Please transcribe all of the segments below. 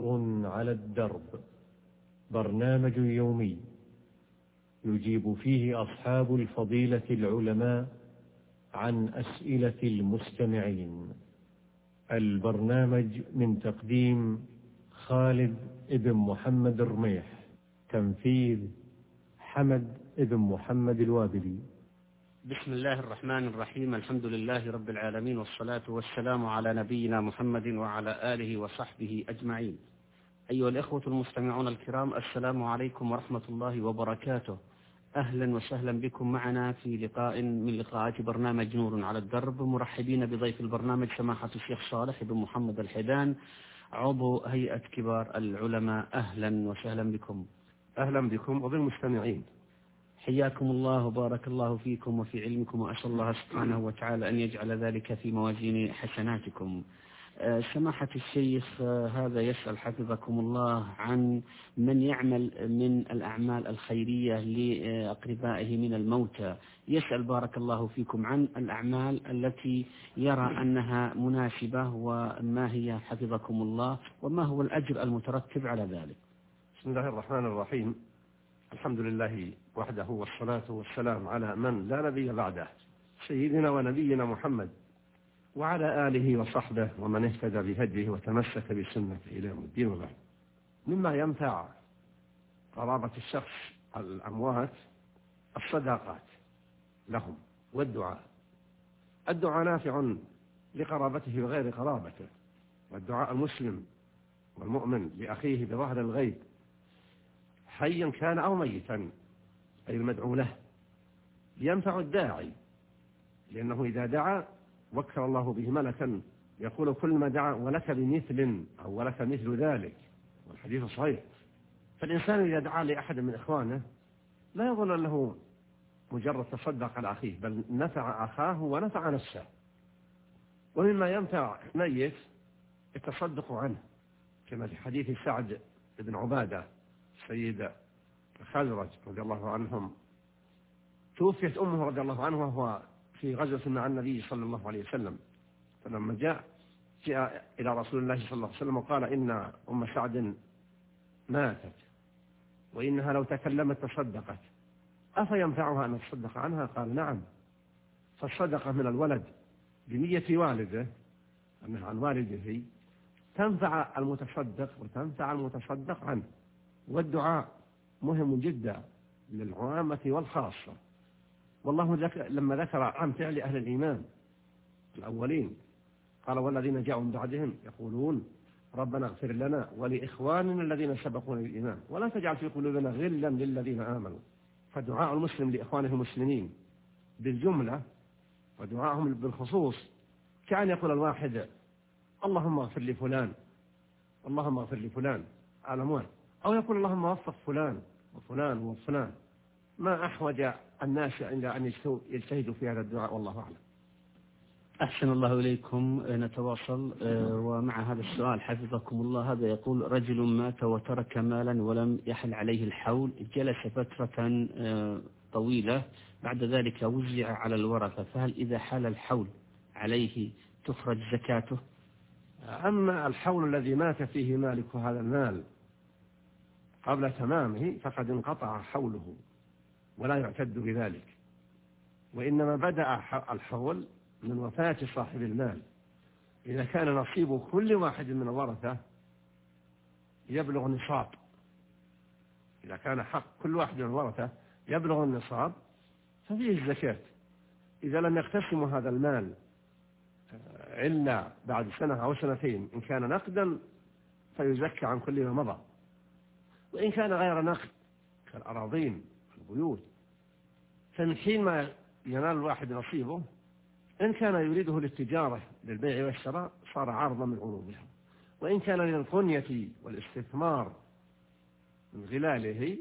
نور على الدرب، برنامج يومي يجيب فيه أصحاب الفضيلة العلماء عن أسئلة المستمعين. البرنامج من تقديم خالد ابن محمد الرميح، تنفيذ حمد ابن محمد الوابلي. بسم الله الرحمن الرحيم. الحمد لله رب العالمين، والصلاة والسلام على نبينا محمد وعلى آله وصحبه أجمعين. أيها الإخوة المستمعون الكرام، السلام عليكم ورحمة الله وبركاته. أهلا وسهلا بكم معنا في لقاء من لقاءات برنامج نور على الدرب، مرحبين بضيف البرنامج سماحة الشيخ صالح بن محمد الحيدان، عضو هيئة كبار العلماء. أهلا وسهلا بكم. أهلا بكم وبالمستمعين. حياكم الله وبارك الله فيكم وفي علمكم، وأسأل الله سبحانه وتعالى أن يجعل ذلك في موازين حسناتكم. سماحة الشيخ، هذا يسأل حفظكم الله عن من يعمل من الأعمال الخيرية لأقربائه من الموتى. يسأل بارك الله فيكم عن الأعمال التي يرى أنها مناسبة، وما هي حفظكم الله، وما هو الأجر المترتب على ذلك. بسم الله الرحمن الرحيم. الحمد لله وحده، والصلاة والسلام على من لا نبي بعده، سيدنا ونبينا محمد وعلى آله وصحبه ومن اهتدى بهديه وتمسك بسنته إلى يوم الدين. وبعد، مما ينفع قرابة الشخص الأموات الصداقات لهم والدعاء. الدعاء نافع لقرابته وغير قرابته، والدعاء المسلم والمؤمن لأخيه بظهر الغيب حيا كان أو ميتا، أي المدعو له، ينفع الداعي، لأنه إذا دعا وكل الله به ملكا يقول كل ما دعا ولك بمثل أو ولك مثل ذلك، والحديث صحيح. فالإنسان إذا دعا لأحد من إخوانه لا يظن أنه مجرد تصدق على أخيه، بل نفع أخاه ونفع نفسه. ومما ينفع ميت التصدق عنه، كما في حديث سعد بن عبادة سيد الخزرج رضي الله عنهم، توفيت أمه رضي الله عنه وهو في غزوة مع النبي صلى الله عليه وسلم، فلما جاء إلى رسول الله صلى الله عليه وسلم وقال إن أم سعد ماتت وإنها لو تكلمت تصدقت، أفينفعها أن تصدق عنها؟ قال نعم. فالصدقة من الولد بنية والده أنها عن والده تنفع المتصدق وتنفع المتصدق عنه. والدعاء مهم جدا للعامة والخاصة. والله لما ذكر عن فعل أهل الإيمان الأولين قال والذين جاءوا من بعدهم يقولون ربنا اغفر لنا ولإخواننا الذين سبقونا بالإيمان ولا تجعل في قلوبنا غلا للذين آمنوا. فدعاء المسلم لإخوانه المسلمين بالجملة ودعاءهم بالخصوص كأن يقول الواحد اللهم اغفر لفلان، اللهم اغفر لفلان على أموال، أو يقول اللهم وفق فلان وفلان وفلان. ما أحوج الناس إلى أن يجتهدوا في هذا الدعاء، والله أعلم. أحسن الله إليكم. نتواصل ومع هذا السؤال حفظكم الله. هذا يقول رجل مات وترك مالا ولم يحل عليه الحول، جلس فترة طويلة، بعد ذلك وزع على الورثة، فهل إذا حال الحول عليه تخرج زكاته؟ أما الحول الذي مات فيه مالك هذا المال قبل تمامه فقد انقطع حوله ولا يعتد بذلك، وإنما بدأ الحول من وفاة صاحب المال. إذا كان نصيب كل واحد من الورثة يبلغ النصاب، إذا كان حق كل واحد من الورثة يبلغ النصاب ففيه الزكاة. إذا لم يقتسموا هذا المال إلا بعد سنة أو سنتين إن كان نقدا فيزكى عن كل ما مضى، وإن كان غير نقد كالأراضين والبيوت فمن حين ما ينال الواحد نصيبه إن كان يريده للتجارة للبيع والشراء صار عارضا من عروضها، وإن كان للقنية والاستثمار من غلاله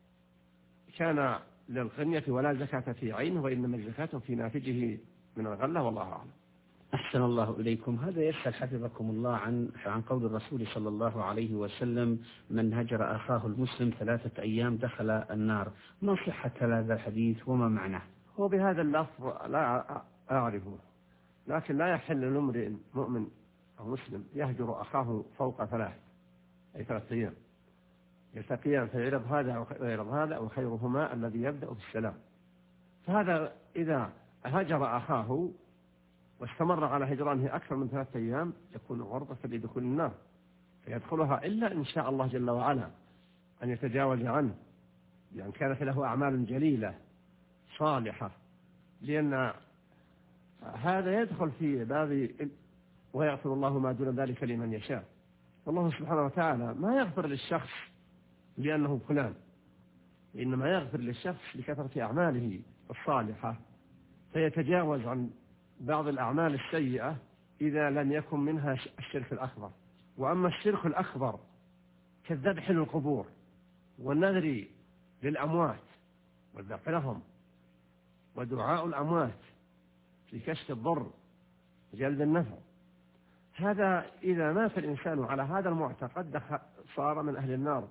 كان للقنية ولا زكاة في عينه، وإنما الزكاة في ناتجه من الغلة، والله أعلم. أحسن الله إليكم. هذا يسأل حفظكم الله عن قول الرسول صلى الله عليه وسلم من هجر أخاه المسلم 3 أيام دخل النار. ما صحة هذا الحديث وما معناه؟ هو بهذا اللفظ لا أعرفه، لكن لا يحل لامرئ مؤمن أو مسلم يهجر أخاه فوق 3، 3 أيام يلتقيان فيعرض هذا ويعرض هذا وخيرهما الذي يبدأ بالسلام. فهذا إذا هجر أخاه واستمر على هجرانه أكثر من 3 أيام يكون عرضة لدخول النار، فيدخلها إلا إن شاء الله جل وعلا أن يتجاوز عنه، لأن كانت له أعمال جليلة صالحة، لأن هذا يدخل في باب ويغفر الله ما دون ذلك لمن يشاء. والله سبحانه وتعالى ما يغفر للشخص لأنه فلان، إنما يغفر للشخص لكثرة أعماله الصالحة، فيتجاوز عن بعض الأعمال السيئة إذا لم يكن منها الشرك الأكبر. وأما الشرك الأكبر كالذبح للقبور والنذر للأموات والذبح لهم ودعاء الأموات في كشف الضر وجلب النفع، هذا إذا مات الإنسان على هذا المعتقد صار من أهل النار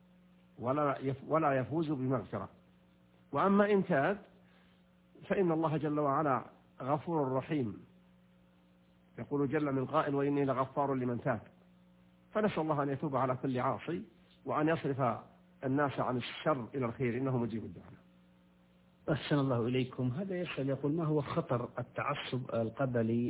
ولا يفوز بمغفرة. وأما إن تاب فإن الله جل وعلا غفور رحيم، يقول جل من قائل وإني لغفار لمن تاب. فنسأل الله أن يتوب على كل عاصي وأن يصرف الناس عن الشر إلى الخير، إنه مجيب الدعاء. أحسن الله إليكم. هذا يسأل يقول ما هو خطر التعصب القبلي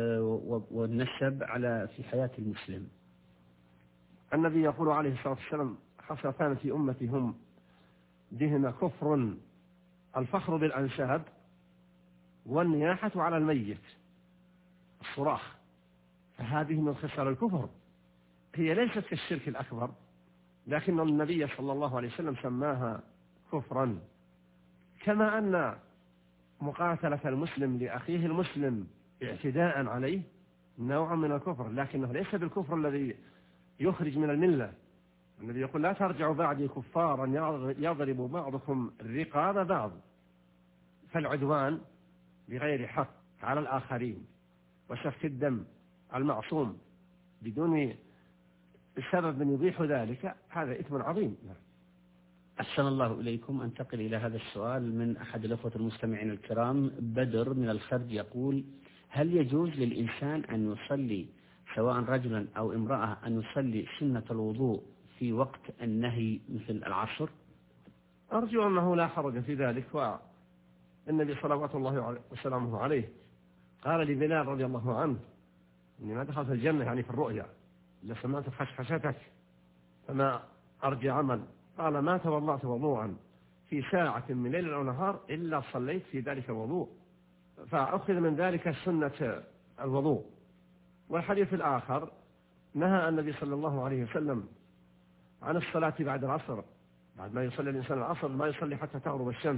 والنسب في حياة المسلم؟ النبي يقول عليه الصلاة والسلام خصلتان في أمتي هم بهما كفر: الفخر بالأنساب والنياحة على الميت، الصراخ. فهذه من خصال الكفر، هي ليست كالشرك الأكبر، لكن النبي صلى الله عليه وسلم سماها كفرا. كما أن مقاتلة المسلم لأخيه المسلم اعتداء عليه نوع من الكفر، لكنه ليس بالكفر الذي يخرج من الملة. النبي يقول لا ترجعوا بعدي كفارا يضرب بعضكم الرقاب بعض. فالعدوان بغير حق على الآخرين وسفك الدم المعصوم بدون سبب من يبيح ذلك هذا إثم عظيم. أحسن الله إليكم. أنتقل إلى هذا السؤال من أحد الأخوة المستمعين الكرام. بدر من الخرج يقول: هل يجوز للإنسان أن يصلي سواء رجلا أو امرأة أن يصلي سنة الوضوء في وقت النهي مثل العصر؟ أرجو أنه لا حرج في ذلك. والنبي صلوات الله وسلامه عليه قال لبلال رضي الله عنه: إني ما دخلت الجنة يعني في الرؤيا إلا سمعت خشخشتك فما أرجع عمل. قال: ما توضأت وضوءا في ساعة من ليل أو نهار إلا صليت في ذلك الوضوء. فأخذ من ذلك سنة الوضوء. والحديث الآخر نهى النبي صلى الله عليه وسلم عن الصلاة بعد العصر، بعد ما يصلي الإنسان العصر ما يصلي حتى تغرب الشمس،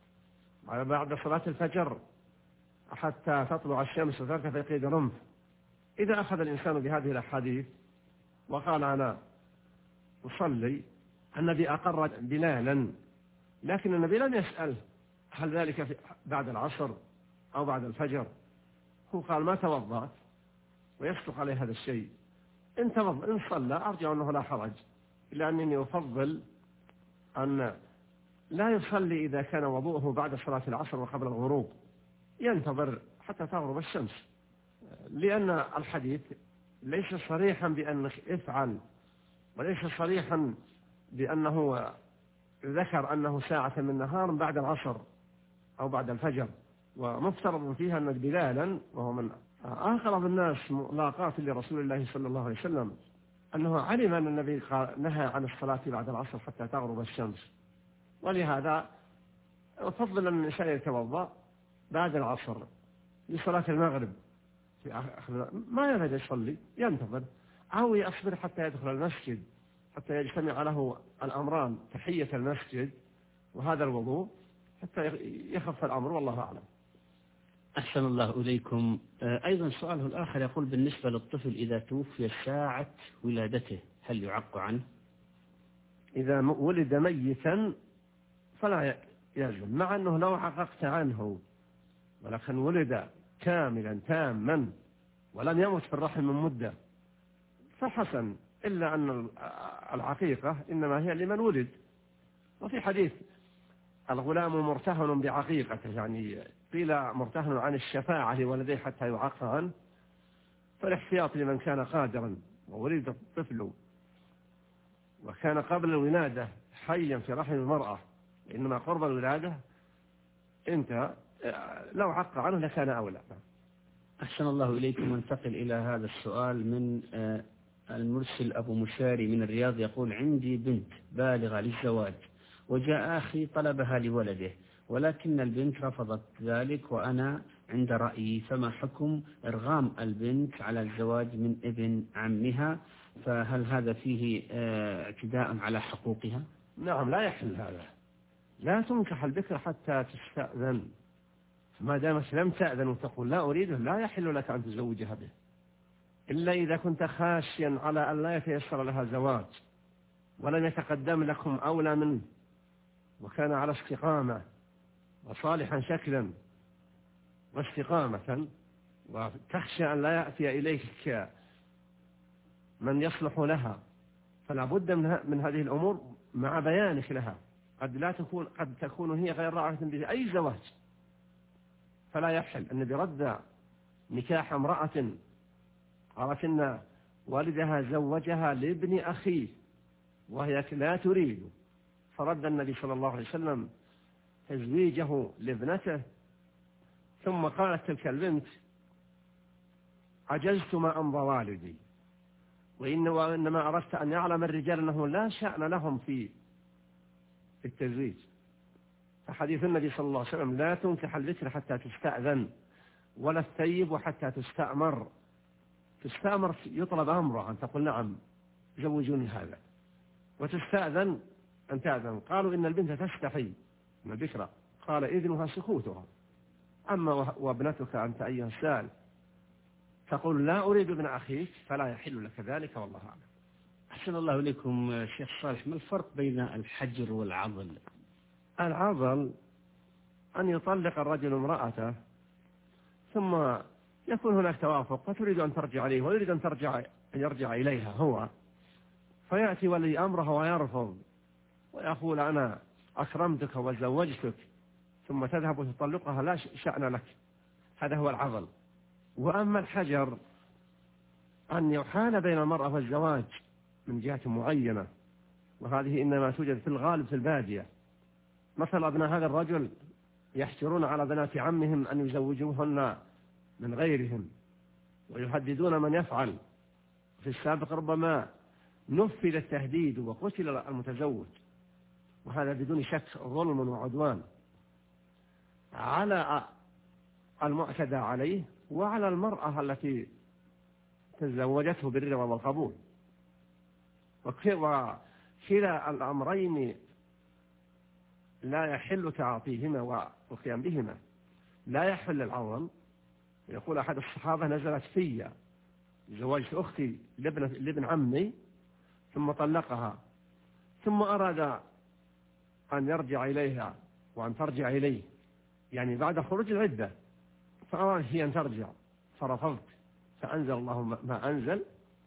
بعد صلاة الفجر حتى تطلع الشمس وترتفع قيد رمح. إذا أخذ الإنسان بهذه الأحاديث وقال أنا أصلي، النبي أقر بلالا، لكن النبي لم يسأل هل ذلك بعد العصر أو بعد الفجر. هو قال ما توضأت ويصدق عليه هذا الشيء. إن صلى أرجع أنه لا حرج، إلا أنني أفضل أن لا يصلي إذا كان وضوءه بعد صلاة العصر وقبل الغروب، ينتظر حتى تغرب الشمس، لأن الحديث ليس صريحا بأنك افعل، وليس صريحا بأنه ذكر أنه ساعة من نهار بعد العصر أو بعد الفجر. ومفترض فيها أن بلالا وهو من أقرب الناس ملاقاة لرسول الله صلى الله عليه وسلم أنه علم أن النبي نهى عن الصلاة بعد العصر حتى تغرب الشمس، ولهذا أفضل أن الإنسان يتوضأ بعد العصر لصلاة المغرب ما يريد يصلي ينتظر، أو يصبر حتى يدخل المسجد حتى يجتمع له الأمران: تحية المسجد وهذا الوضوء، حتى يخف الأمر، والله أعلم. أحسن الله إليكم. أيضا سؤاله الآخر يقول: بالنسبة للطفل إذا توفي ساعة ولادته هل يعق عنه؟ إذا ولد ميتا فلا يلزم، مع أنه لو عققت عنه، ولكن ولد كاملا تاما ولم يمت في الرحم من مدة فحسن، إلا أن العقيقة إنما هي لمن ولد. وفي حديث الغلام مرتهن بعقيقته، يعني قيل مرتهن عن الشفاعة لولديه حتى يعق عنه، فالاحتياط لمن كان قادرا وولد الطفل كان قبل الولادة حيا في رحم المرأة، إنما قرب الولادة انت لو عق عنه لكان أولى. أحسن الله إليكم. ننتقل إلى هذا السؤال من المرسل أبو مشاري من الرياض، يقول: عندي بنت بالغة للزواج وجاء أخي طلبها لولده، ولكن البنت رفضت ذلك وأنا عند رأيي، فما حكم إرغام البنت على الزواج من ابن عمها؟ فهل هذا فيه اعتداء على حقوقها؟ نعم، لا يحل هذا. لا تنكح البكر حتى تستأذن، ما دامت لم تأذن وتقول لا أريده لا يحل لك أن تزوجها به، إلا إذا كنت خاشيا على أن لا يتيسر لها زواج ولم يتقدم لكم أولى منه وكان على استقامة وصالحا شكلا واستقامة، وتخشى أن لا يأتي إليك من يصلح لها، فلا بد من هذه الأمور مع بيانك لها. قد تكون هي غير راغبة بأي زواج، فلا يحل. النبي رد نكاح امرأة قالت إن والدها زوجها لابن أخيه وهي لا تريد، فرد النبي صلى الله عليه وسلم تزويجه لابنته، ثم قالت تلك البنت: عجزت ما أمضى والدي، وإنما أردت أن يعلم الرجال أنه لا شأن لهم في التزويج. فحديث النبي صلى الله عليه وسلم: لا تنكح البكر حتى تستأذن، ولا الثيب حتى تستأمر. تستأمر يطلب أمره، أن تقول نعم زوجوني هذا، وتستأذن أن تأذن. قالوا إن البنت تستحي من البكرة، قال: إذنها سكوتها. أما وابنتك أنت أيها السائل تقول لا أريد ابن أخيك، فلا يحل لك ذلك، والله أعلم. أحسن الله إليكم. شيخ صالح، ما الفرق بين الحجر والعضل؟ العضل أن يطلق الرجل امرأته ثم يكون هناك توافق، فتريد أن ترجع إليه ويريد أن يرجع إليها هو، فيأتي ولي أمره ويرفض ويقول: أنا أكرمتك وزوجتك، ثم تذهب وتطلقها، لا شأن لك. هذا هو العضل. وأما الحجر أن يحال بين المرأة والزواج من جهة معينة، وهذه إنما توجد في الغالب في البادية. مثل أبناء هذا الرجل يحجرون على بنات عمهم أن يزوجوهن من غيرهم، ويهددون من يفعل. في السابق ربما نفذ التهديد وقتل المتزوج، وهذا بدون شك ظلم وعدوان على المعتدى عليه وعلى المرأة التي تزوجته بالرضا والقبول. وكلا الأمرين لا يحل تعاطيهما والقيام بهما. لا يحل العضل. يقول أحد الصحابة: نزلت في زواجت أختي لابن عمي ثم طلقها، ثم أراد أن يرجع إليها وأن ترجع إليه، يعني بعد خروج العدة، فأراد هي أن ترجع فرفضت، فأنزل الله ما أنزل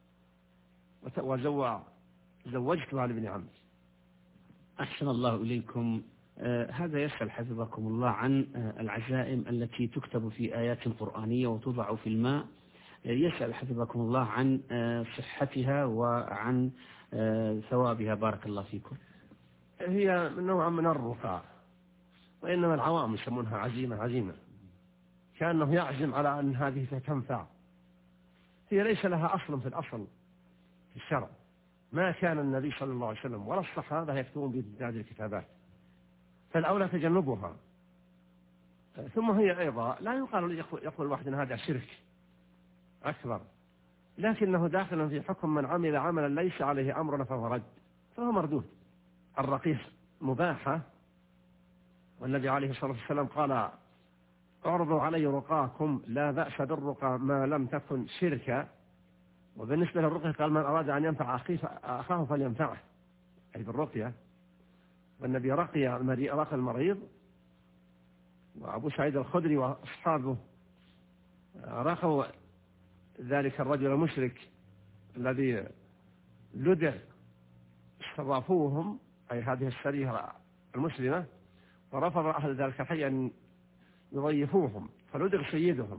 وزوجتها لابن عمي. أحسن الله إليكم. هذا يسأل حفظكم الله عن العزائم التي تكتب في آيات قرآنية وتوضع في الماء. يسأل حفظكم الله عن صحتها وعن ثوابها، بارك الله فيكم. هي نوع من الرقى، وإنما العوام يسمونها عزيمة، كأنه يعزم على أن هذه تنفع. هي ليس لها أصل في الأصل في الشرع. ما كان النبي صلى الله عليه وسلم ولا الصحابة يكتبون بهذه الكتابات، فالأولى تجنبها. ثم هي أيضا لا يقول الواحد أن هذا شرك أكبر، لكنه داخل في حكم من عمل عملا ليس عليه أمرنا فهو رد، فهو مردود. الرقيق مباحة، والنبي عليه الصلاة والسلام قال: اعرضوا علي رقاكم، لا بأس بالرقى ما لم تكن شركا. وبالنسبة للرقية قال: من أراد أن ينفع أخاه فلينفعه، أي بالرقية. والنبي رقي المريض، وأبو سعيد الخدري وأصحابه رقوا ذلك الرجل المشرك الذي لدغ، استضافوهم، أي هذه السرية المسلمة، ورفض أهل ذلك الحي أن يضيفوهم، فلدغ سيدهم،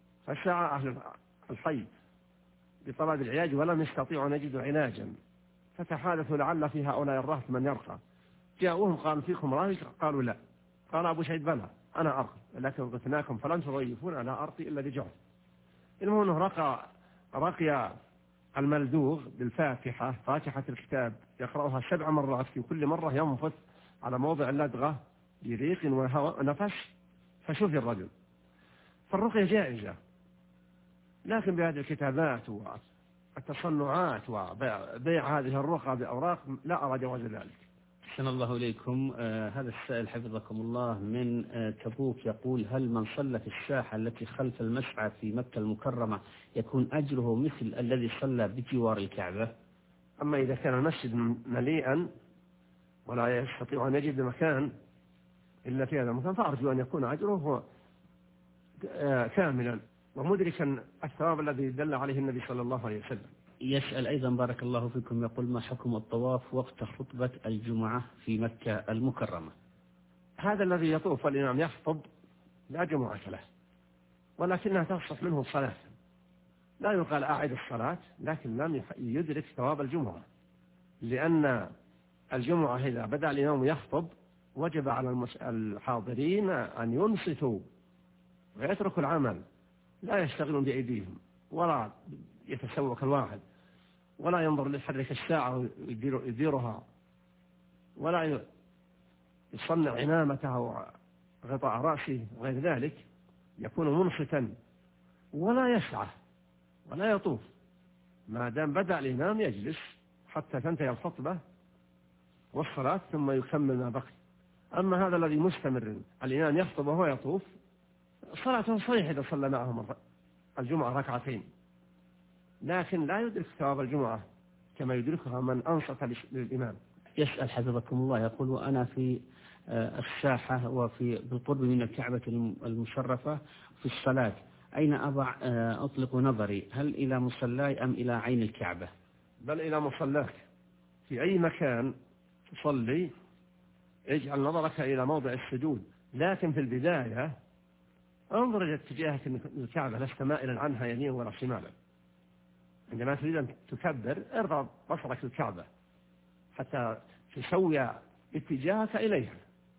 فسعى أهل الحي بطلب العلاج ولم يستطيعوا أن يجدوا علاجا، فتحادثوا لعل في هؤلاء الرهط من يرقى. جاءوهم قالوا فيكم راهي؟ قالوا لا. قال أبو سعيد بلى أنا أرقى، لكن قلتناكم فلن تضيفون لا أرقي إلا بجعل. المهم أنه رقي الملدوغ بالفاتحة، فاتحة الكتاب، يقرأها 7 مرات، في كل مرة ينفث على موضع اللدغة بريق ونفس فشفي الرجل. فالرقية جائزة، لكن بهذه الكتابات والتصنعات وبيع هذه الرقى بأوراق لا أرى جواز ذلك. أحسن الله إليكم. هذا السائل حفظكم الله من تبوك يقول: هل من صلى في الساحة التي خلف المسعى في مكة المكرمة يكون أجره مثل الذي صلى بجوار الكعبة؟ أما إذا كان المسجد مليئا ولا يستطيع أن يجد مكان إلا في هذا المكان فأرجو أن يكون أجره كاملا ومدركا الثواب الذي دل عليه النبي صلى الله عليه وسلم. يسأل أيضا بارك الله فيكم يقول: ما حكم الطواف وقت خطبة الجمعة في مكة المكرمة؟ هذا الذي يطوف والإمام يخطب لا جمعة له، ولكنها تصح منه صلاة، لا يقال أعد الصلاة، لكن لم يدرك ثواب الجمعة، لأن الجمعة إذا بدأ الإمام يخطب وجب على الحاضرين أن ينصتوا ويتركوا العمل، لا يشتغلون بأيديهم ولا يتسوق الواحد ولا ينظر ليحرك الساعة ويديرها ولا يصنع عمامته وغطاء رأسه وغير ذلك، يكون منصتا ولا يسعى ولا يطوف، ما دام بدأ الإمام يجلس حتى تنتهي الخطبة والصلاة ثم يكمل ما بقي. أما هذا الذي مستمر الإمام يخطب وهو يطوف صلاته صحيحة إذا صلى معهم الجمعة 2 ركعتين، لكن لا يدرك ثواب الجمعة كما يدركها من أنصت للإمام. يسأل حفظكم الله يقول: وأنا في الساحة وفي بالقرب من الكعبة المشرفة في الصلاة، أين أطلق نظري؟ هل إلى مصلاي أم إلى عين الكعبة؟ بل إلى مصلاك، في أي مكان تصلي اجعل نظرك إلى موضع السجود، لكن في البداية انظر إلى اتجاهك الكعبة، لست مائلا عنها يمين ولا شمالا. عندما تريد أن تكبر ارفع بصرك الكعبة حتى تسوي اتجاهك إليها.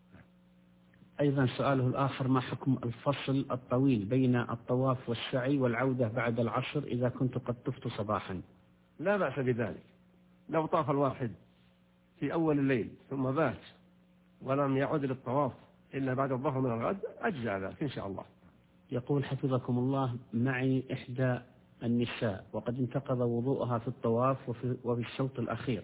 أيضا سؤاله الآخر: ما حكم الفصل الطويل بين الطواف والسعي والعودة بعد العصر إذا كنت قد طفت صباحا؟ لا بأس بذلك، لو طاف الواحد في أول الليل ثم بات ولم يعد للطواف إلا بعد الظهر من الغد أجزاء ذلك إن شاء الله. يقول حفظكم الله: معي إحدى النساء وقد انتقض وضوءها في الطواف وفي الشوط الأخير،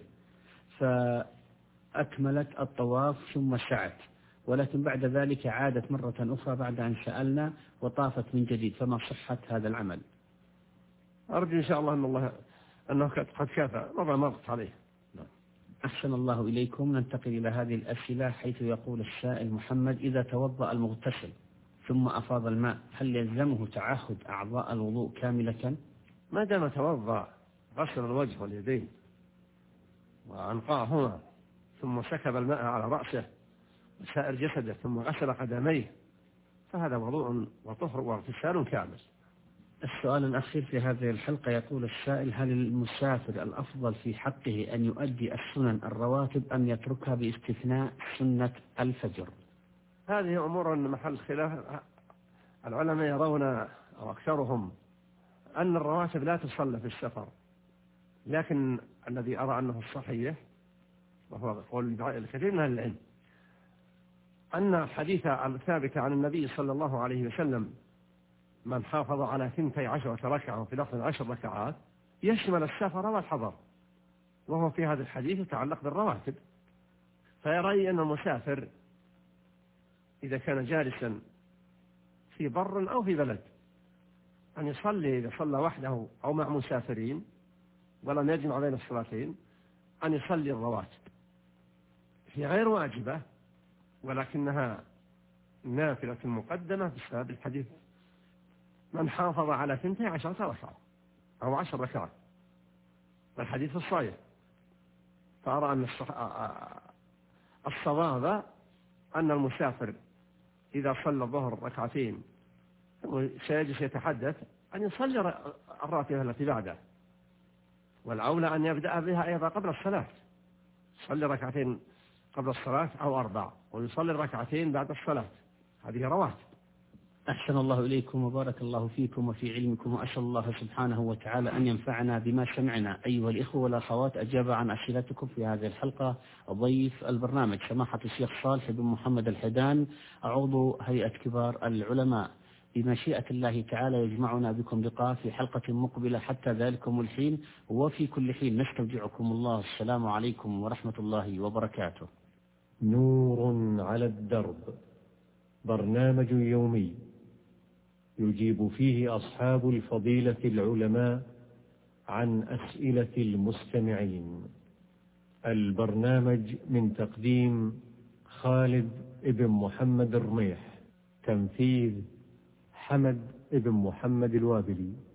فأكملت الطواف ثم سعت، ولكن بعد ذلك عادت مرة أخرى بعد أن سألنا وطافت من جديد، فما صحة هذا العمل؟ أرجو إن شاء الله أنه قد كافى ربما مرت عليه. أحسن الله إليكم. ننتقل إلى هذه الأسئلة، حيث يقول السائل محمد: إذا توضأ المغتسل ثم أفاض الماء هل يلزمه تعهد أعضاء الوضوء كاملة؟ ما دام توضأ غسل الوجه واليدين وأنقاهما ثم سكب الماء على رأسه وسائر جسده ثم غسل قدميه فهذا وضوء وطهر واغتسال كامل. السؤال الأخير في هذه الحلقة يقول السائل: هل المسافر الأفضل في حقه أن يؤدي السنن الرواتب أم يتركها باستثناء سنة الفجر؟ هذه أمور محل خلاف. العلماء يرون أو أكثرهم أن الرواتب لا تصلى في السفر، لكن الذي أرى أنه الصحيح وهو قول الكثير من أهل العلم أن الحديث الثابت عن النبي صلى الله عليه وسلم: من حافظ على 12 ركعة وفي لفظ 10 ركعات يشمل السفر والحضر، وهو في هذا الحديث يتعلق بالرواتب. فيرى أن المسافر إذا كان جالسا في بر أو في بلد أن يصلي إذا صلى وحده أو مع مسافرين ولم يجمع بين الصلاتين أن يصلي الرواتب، هي غير واجبة ولكنها نافلة مقدمة بسبب الحديث: من حافظ على 12 ركعة أو 10 ركعات، الحديث الصحيح. فأرى أن الصواب أن المسافر إذا صلى الظهر ركعتين وسيجلس يتحدث أن يصلي الراتبة التي بعده، والأولى أن يبدأ بها أيضا قبل الصلاة، يصلي ركعتين قبل الصلاة أو 4، ويصلي ركعتين بعد الصلاة، هذه رواتب. أحسن الله إليكم وبارك الله فيكم وفي علمكم، وأسأل الله سبحانه وتعالى أن ينفعنا بما سمعنا. أيها الإخوة والأخوات، أجاب عن أسئلتكم في هذه الحلقة ضيف البرنامج سماحة الشيخ صالح بن محمد الحيدان، عضو هيئة كبار العلماء. بمشيئة الله تعالى يجمعنا بكم لقاء في حلقة مقبلة، حتى ذلكم الحين وفي كل حين نستودعكم الله. السلام عليكم ورحمة الله وبركاته. نور على الدرب، برنامج يومي يجيب فيه أصحاب الفضيلة العلماء عن أسئلة المستمعين. البرنامج من تقديم خالد ابن محمد الرميح، تنفيذ حمد ابن محمد الوابلي.